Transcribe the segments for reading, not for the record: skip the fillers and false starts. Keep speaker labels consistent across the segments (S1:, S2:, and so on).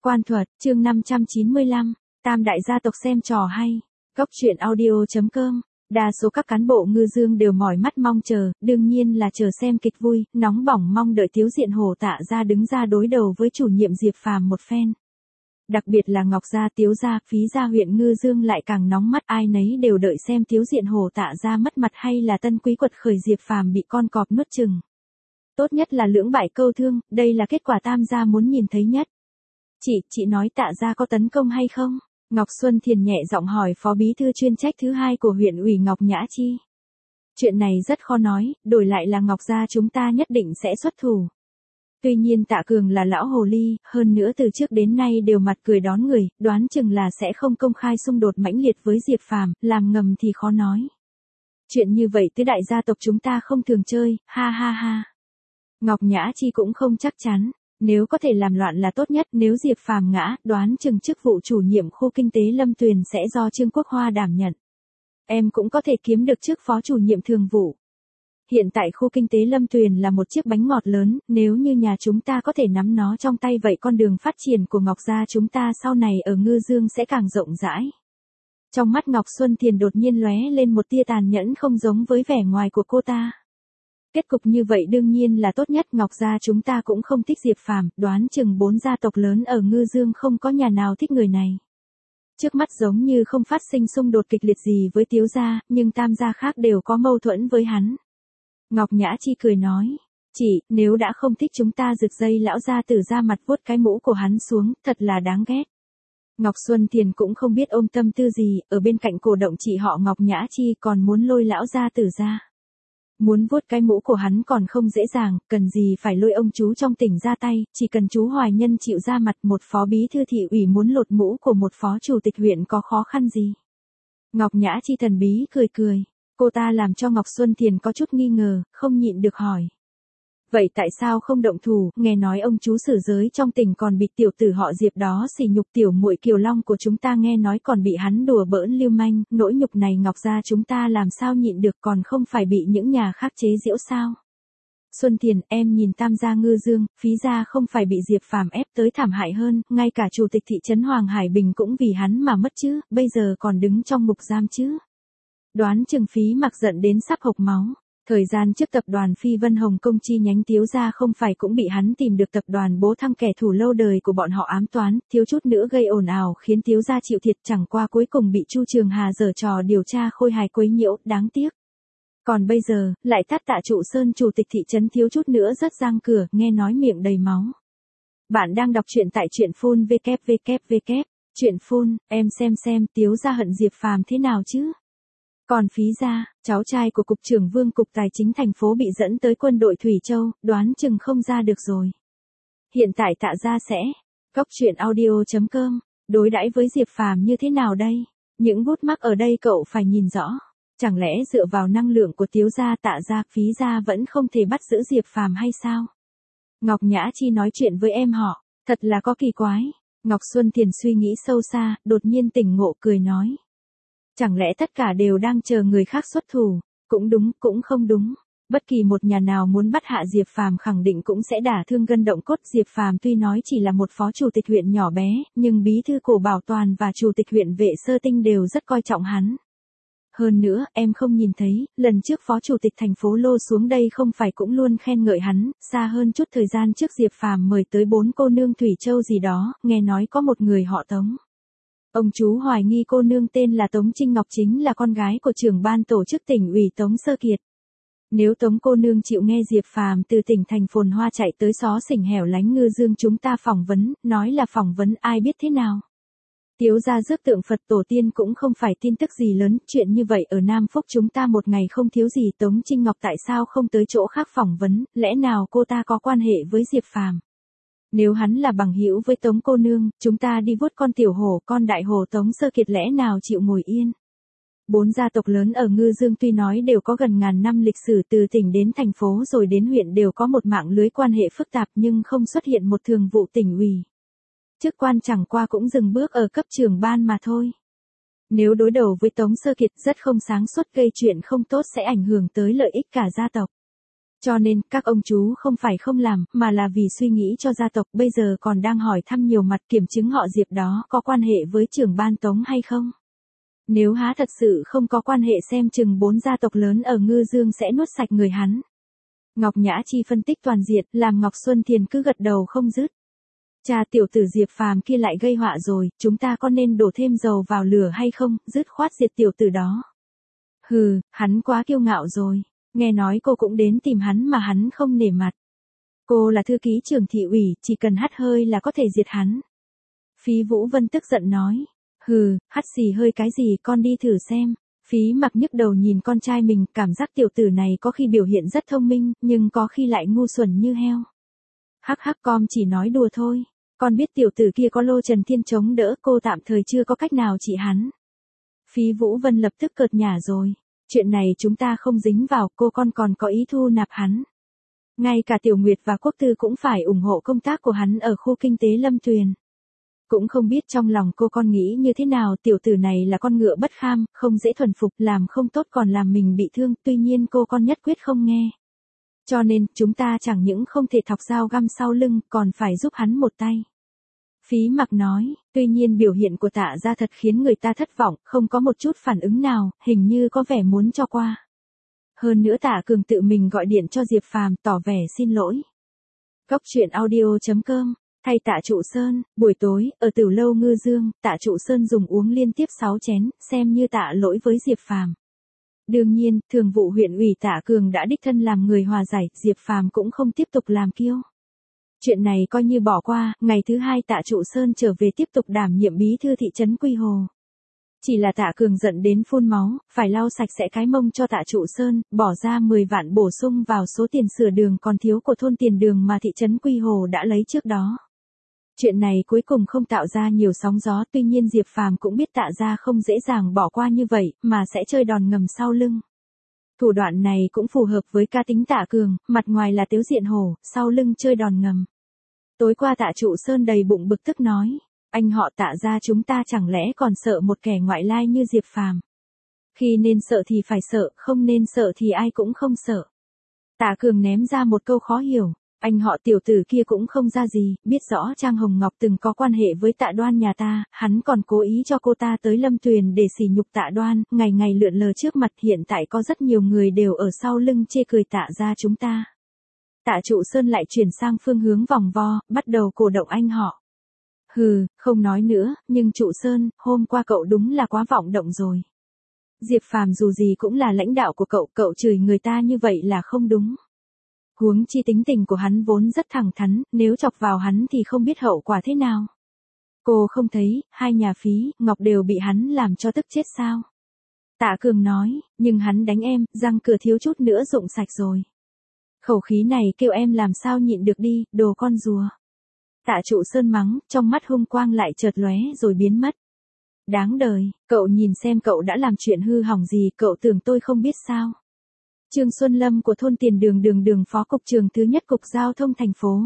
S1: Quan thuật, chương 595, Tam đại gia tộc xem trò hay. Góc truyện audio.com. Đa số các cán bộ Ngư Dương đều mỏi mắt mong chờ, đương nhiên là chờ xem kịch vui, nóng bỏng mong đợi Tiếu Diện Hổ Tạ gia đứng ra đối đầu với chủ nhiệm Diệp Phàm một phen. Đặc biệt là Ngọc gia, Tiếu gia, Phí gia huyện Ngư Dương lại càng nóng mắt, ai nấy đều đợi xem Tiếu Diện Hổ Tạ gia mất mặt hay là Tân Quý quật khởi Diệp Phàm bị con cọp nuốt chửng. Tốt nhất là lưỡng bại câu thương, đây là kết quả Tam gia muốn nhìn thấy nhất. Chị nói Tạ gia có tấn công hay không? Ngọc Xuân Thiền nhẹ giọng hỏi phó bí thư chuyên trách thứ 2 của huyện ủy Ngọc Nhã Chi. Chuyện này rất khó nói, đổi lại là Ngọc gia chúng ta nhất định sẽ xuất thủ. Tuy nhiên Tạ Cường là lão hồ ly, hơn nữa từ trước đến nay đều mặt cười đón người, đoán chừng là sẽ không công khai xung đột mãnh liệt với Diệp Phàm, làm ngầm thì khó nói. Chuyện như vậy tứ đại gia tộc chúng ta không thường chơi, ha ha ha. Ngọc Nhã Chi cũng không chắc chắn. Nếu có thể làm loạn là tốt nhất, nếu Diệp Phàm ngã, đoán chừng chức vụ chủ nhiệm khu kinh tế Lâm Tuyền sẽ do Trương Quốc Hoa đảm nhận. Em cũng có thể kiếm được chức phó chủ nhiệm thường vụ. Hiện tại khu kinh tế Lâm Tuyền là một chiếc bánh ngọt lớn, nếu như nhà chúng ta có thể nắm nó trong tay vậy con đường phát triển của Ngọc gia chúng ta sau này ở Ngư Dương sẽ càng rộng rãi. Trong mắt Ngọc Xuân Thiền đột nhiên lóe lên một tia tàn nhẫn không giống với vẻ ngoài của cô ta. Kết cục như vậy đương nhiên là tốt nhất, Ngọc gia chúng ta cũng không thích Diệp Phàm, đoán chừng 4 gia tộc lớn ở Ngư Dương không có nhà nào thích người này. Trước mắt giống như không phát sinh xung đột kịch liệt gì với Tiếu gia, nhưng Tam gia khác đều có mâu thuẫn với hắn. Ngọc Nhã Chi cười nói, chị, nếu đã không thích chúng ta rực dây lão gia tử ra mặt vuốt cái mũ của hắn xuống, thật là đáng ghét. Ngọc Xuân Thiền cũng không biết ôm tâm tư gì, ở bên cạnh cổ động chị họ Ngọc Nhã Chi còn muốn lôi lão gia tử ra. Muốn vuốt cái mũ của hắn còn không dễ dàng, cần gì phải lôi ông chú trong tỉnh ra tay, chỉ cần chú Hoài Nhân chịu ra mặt, một phó bí thư thị ủy muốn lột mũ của một phó chủ tịch huyện có khó khăn gì. Ngọc Nhã Chi thần bí cười cười, cô ta làm cho Ngọc Xuân Thiền có chút nghi ngờ, không nhịn được hỏi. Vậy tại sao không động thủ, nghe nói ông chú Sử Giới trong tỉnh còn bị tiểu tử họ Diệp đó sỉ nhục, tiểu muội Kiều Long của chúng ta nghe nói còn bị hắn đùa bỡn lưu manh, nỗi nhục này Ngọc gia chúng ta làm sao nhịn được, còn không phải bị những nhà khác chế giễu sao? Xuân Thiền, em nhìn Tam gia Ngư Dương, Phí gia không phải bị Diệp Phàm ép tới thảm hại hơn, ngay cả chủ tịch thị trấn Hoàng Hải Bình cũng vì hắn mà mất chứ, bây giờ còn đứng trong ngục giam chứ. Đoán chừng Phí Mặc giận đến sắp hộc máu. Thời gian trước tập đoàn Phi Vân Hồng Công chi nhánh Tiếu gia không phải cũng bị hắn tìm được tập đoàn Bố Thăng kẻ thù lâu đời của bọn họ ám toán, thiếu chút nữa gây ồn ào khiến Tiếu gia chịu thiệt, chẳng qua cuối cùng bị Chu Trường Hà giở trò điều tra khôi hài quấy nhiễu, đáng tiếc. Còn bây giờ, lại Tạ Trụ Sơn chủ tịch thị trấn thiếu chút nữa rớt răng cửa, nghe nói miệng đầy máu. Bạn đang đọc truyện tại truyện phun www. Truyện phun, em xem Tiếu gia hận Diệp Phàm thế nào chứ? Còn Phí gia, cháu trai của cục trưởng Vương cục tài chính thành phố bị dẫn tới quân đội Thủy Châu, đoán chừng không ra được rồi. Hiện tại Tạ gia sẽ, góc truyện audio.com, đối đãi với Diệp Phàm như thế nào đây? Những bút mắc ở đây cậu phải nhìn rõ. Chẳng lẽ dựa vào năng lượng của Tiếu gia, Tạ gia, Phí gia vẫn không thể bắt giữ Diệp Phàm hay sao? Ngọc Nhã Chi nói chuyện với em họ, thật là có kỳ quái. Ngọc Xuân Thiền suy nghĩ sâu xa, đột nhiên tỉnh ngộ cười nói. Chẳng lẽ tất cả đều đang chờ người khác xuất thủ? Cũng đúng, cũng không đúng. Bất kỳ một nhà nào muốn bắt hạ Diệp Phàm khẳng định cũng sẽ đả thương gân động cốt. Diệp Phàm tuy nói chỉ là một phó chủ tịch huyện nhỏ bé, nhưng bí thư Cổ Bảo Toàn và chủ tịch huyện Vệ Sơ Tinh đều rất coi trọng hắn. Hơn nữa, em không nhìn thấy, lần trước phó chủ tịch thành phố Lô xuống đây không phải cũng luôn khen ngợi hắn, xa hơn chút thời gian trước Diệp Phàm mời tới 4 cô nương Thủy Châu gì đó, nghe nói có một người họ Tống. Ông chú hoài nghi cô nương tên là Tống Trinh Ngọc chính là con gái của trưởng ban tổ chức tỉnh ủy Tống Sơ Kiệt. Nếu Tống cô nương chịu nghe Diệp Phàm từ tỉnh thành phồn hoa chạy tới xó xỉnh hẻo lánh Ngư Dương chúng ta phỏng vấn, nói là phỏng vấn ai biết thế nào. Tiếu gia rước tượng Phật tổ tiên cũng không phải tin tức gì lớn, chuyện như vậy ở Nam Phúc chúng ta một ngày không thiếu gì. Tống Trinh Ngọc tại sao không tới chỗ khác phỏng vấn, lẽ nào cô ta có quan hệ với Diệp Phàm? Nếu hắn là bằng hữu với Tống cô nương, chúng ta đi vuốt con tiểu hổ, con đại hổ Tống Sơ Kiệt lẽ nào chịu ngồi yên. 4 gia tộc lớn ở Ngư Dương tuy nói đều có gần ngàn năm lịch sử, từ tỉnh đến thành phố rồi đến huyện đều có một mạng lưới quan hệ phức tạp, nhưng không xuất hiện một thường vụ tỉnh ủy. Chức quan chẳng qua cũng dừng bước ở cấp trưởng ban mà thôi. Nếu đối đầu với Tống Sơ Kiệt rất không sáng suốt, gây chuyện không tốt sẽ ảnh hưởng tới lợi ích cả gia tộc. Cho nên, các ông chú không phải không làm, mà là vì suy nghĩ cho gia tộc, bây giờ còn đang hỏi thăm nhiều mặt kiểm chứng họ Diệp đó có quan hệ với trưởng ban Tống hay không. Nếu há thật sự không có quan hệ xem chừng 4 gia tộc lớn ở Ngư Dương sẽ nuốt sạch người hắn. Ngọc Nhã Chi phân tích toàn diện, làm Ngọc Xuân Thiền cứ gật đầu không dứt. Cha tiểu tử Diệp Phàm kia lại gây họa rồi, chúng ta có nên đổ thêm dầu vào lửa hay không, dứt khoát diệt tiểu tử đó. Hừ, hắn quá kiêu ngạo rồi, nghe nói cô cũng đến tìm hắn mà hắn không nể mặt. Cô là thư ký trưởng thị ủy, chỉ cần hắt hơi là có thể diệt hắn. Phí Vũ Vân tức giận nói, hừ, hắt xì hơi cái gì con đi thử xem. Phí Mặc nhức đầu nhìn con trai mình, cảm giác tiểu tử này có khi biểu hiện rất thông minh, nhưng có khi lại ngu xuẩn như heo. Hắc hắc con chỉ nói đùa thôi, con biết tiểu tử kia có Lô Trần Thiên chống đỡ, cô tạm thời chưa có cách nào trị hắn. Phí Vũ Vân lập tức cợt nhả rồi, chuyện này chúng ta không dính vào, cô con còn có ý thu nạp hắn. Ngay cả Tiểu Nguyệt và Quốc Tư cũng phải ủng hộ công tác của hắn ở khu kinh tế Lâm Tuyền. Cũng không biết trong lòng cô con nghĩ như thế nào, tiểu tử này là con ngựa bất kham, không dễ thuần phục, làm không tốt còn làm mình bị thương, tuy nhiên cô con nhất quyết không nghe. Cho nên, chúng ta chẳng những không thể thọc dao găm sau lưng, còn phải giúp hắn một tay. Phí Mặc nói, tuy nhiên biểu hiện của Tạ gia thật khiến người ta thất vọng, không có một chút phản ứng nào, hình như có vẻ muốn cho qua. Hơn nữa Tạ Cường tự mình gọi điện cho Diệp Phàm tỏ vẻ xin lỗi. Góc truyện audio.com. Thay Tạ Trụ Sơn, buổi tối, ở Tử Lâu Ngư Dương, Tạ Trụ Sơn dùng uống liên tiếp 6 chén, xem như tạ lỗi với Diệp Phàm. Đương nhiên, thường vụ huyện ủy Tạ Cường đã đích thân làm người hòa giải, Diệp Phàm cũng không tiếp tục làm kiêu. Chuyện này coi như bỏ qua, ngày thứ 2 Tạ Trụ Sơn trở về tiếp tục đảm nhiệm bí thư thị trấn Quy Hồ. Chỉ là Tạ Cường giận đến phun máu, phải lau sạch sẽ cái mông cho Tạ Trụ Sơn, bỏ ra 10 vạn bổ sung vào số tiền sửa đường còn thiếu của thôn Tiền Đường mà thị trấn Quy Hồ đã lấy trước đó. Chuyện này cuối cùng không tạo ra nhiều sóng gió, tuy nhiên Diệp Phàm cũng biết Tạ gia không dễ dàng bỏ qua như vậy, mà sẽ chơi đòn ngầm sau lưng. Thủ đoạn này cũng phù hợp với cá tính Tạ Cường, mặt ngoài là tếu diện hổ, sau lưng chơi đòn ngầm. Tối qua Tạ Trụ Sơn đầy bụng bực tức nói, anh họ Tạ gia chúng ta chẳng lẽ còn sợ một kẻ ngoại lai như Diệp Phàm. Khi nên sợ thì phải sợ, không nên sợ thì ai cũng không sợ. Tạ Cường ném ra một câu khó hiểu. Anh họ tiểu tử kia cũng không ra gì, biết rõ Trang Hồng Ngọc từng có quan hệ với Tạ Đoan nhà ta, hắn còn cố ý cho cô ta tới Lâm Tuyền để sỉ nhục Tạ Đoan, ngày ngày lượn lờ trước mặt, hiện tại có rất nhiều người đều ở sau lưng chê cười Tạ gia chúng ta. Tạ Trụ Sơn lại chuyển sang phương hướng vòng vo, bắt đầu cổ động anh họ. Hừ, không nói nữa, nhưng Trụ Sơn, hôm qua cậu đúng là quá vọng động rồi. Diệp Phàm dù gì cũng là lãnh đạo của cậu chửi người ta như vậy là không đúng. Huống chi tính tình của hắn vốn rất thẳng thắn, nếu chọc vào hắn thì không biết hậu quả thế nào. Cô không thấy, hai nhà Phí, Ngọc đều bị hắn làm cho tức chết sao? Tạ Cường nói, nhưng hắn đánh em, răng cửa thiếu chút nữa rụng sạch rồi. Khẩu khí này kêu em làm sao nhịn được đi, đồ con rùa. Tạ Trụ Sơn mắng, trong mắt hung quang lại chợt lóe rồi biến mất. Đáng đời, cậu nhìn xem cậu đã làm chuyện hư hỏng gì, cậu tưởng tôi không biết sao? Trương Xuân Lâm của thôn Tiền Đường phó cục trưởng thứ nhất cục giao thông thành phố.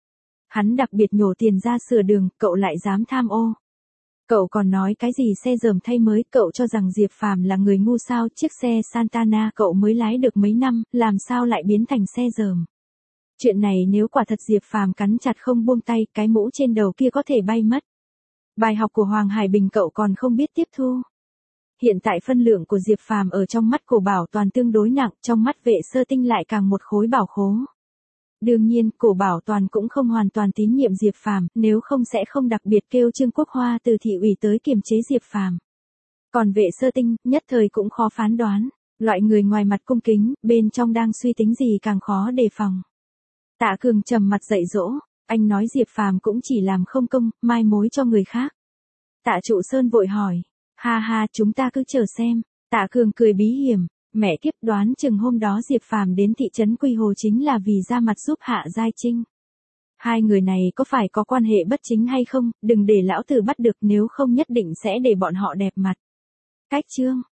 S1: Hắn đặc biệt nhổ tiền ra sửa đường, cậu lại dám tham ô. Cậu còn nói cái gì xe dởm thay mới, cậu cho rằng Diệp Phàm là người ngu sao, chiếc xe Santana cậu mới lái được mấy năm, làm sao lại biến thành xe dởm. Chuyện này nếu quả thật Diệp Phàm cắn chặt không buông tay, cái mũ trên đầu kia có thể bay mất. Bài học của Hoàng Hải Bình cậu còn không biết tiếp thu. Hiện tại phân lượng của Diệp Phàm ở trong mắt Cổ Bảo Toàn tương đối nặng, trong mắt Vệ Sơ Tinh lại càng một khối bảo khố. Đương nhiên, Cổ Bảo Toàn cũng không hoàn toàn tín nhiệm Diệp Phàm, nếu không sẽ không đặc biệt kêu Trương Quốc Hoa từ thị ủy tới kiềm chế Diệp Phàm. Còn Vệ Sơ Tinh, nhất thời cũng khó phán đoán, loại người ngoài mặt cung kính, bên trong đang suy tính gì càng khó đề phòng. Tạ Cường trầm mặt dạy dỗ, anh nói Diệp Phàm cũng chỉ làm không công, mai mối cho người khác. Tạ Trụ Sơn vội hỏi. Ha ha, chúng ta cứ chờ xem. Tạ Cường cười bí hiểm, mẹ kiếp, đoán chừng hôm đó Diệp Phàm đến thị trấn Quy Hồ chính là vì ra mặt giúp Hạ Giai Trinh. Hai người này có phải có quan hệ bất chính hay không, đừng để lão tử bắt được, nếu không nhất định sẽ để bọn họ đẹp mặt. Cách chương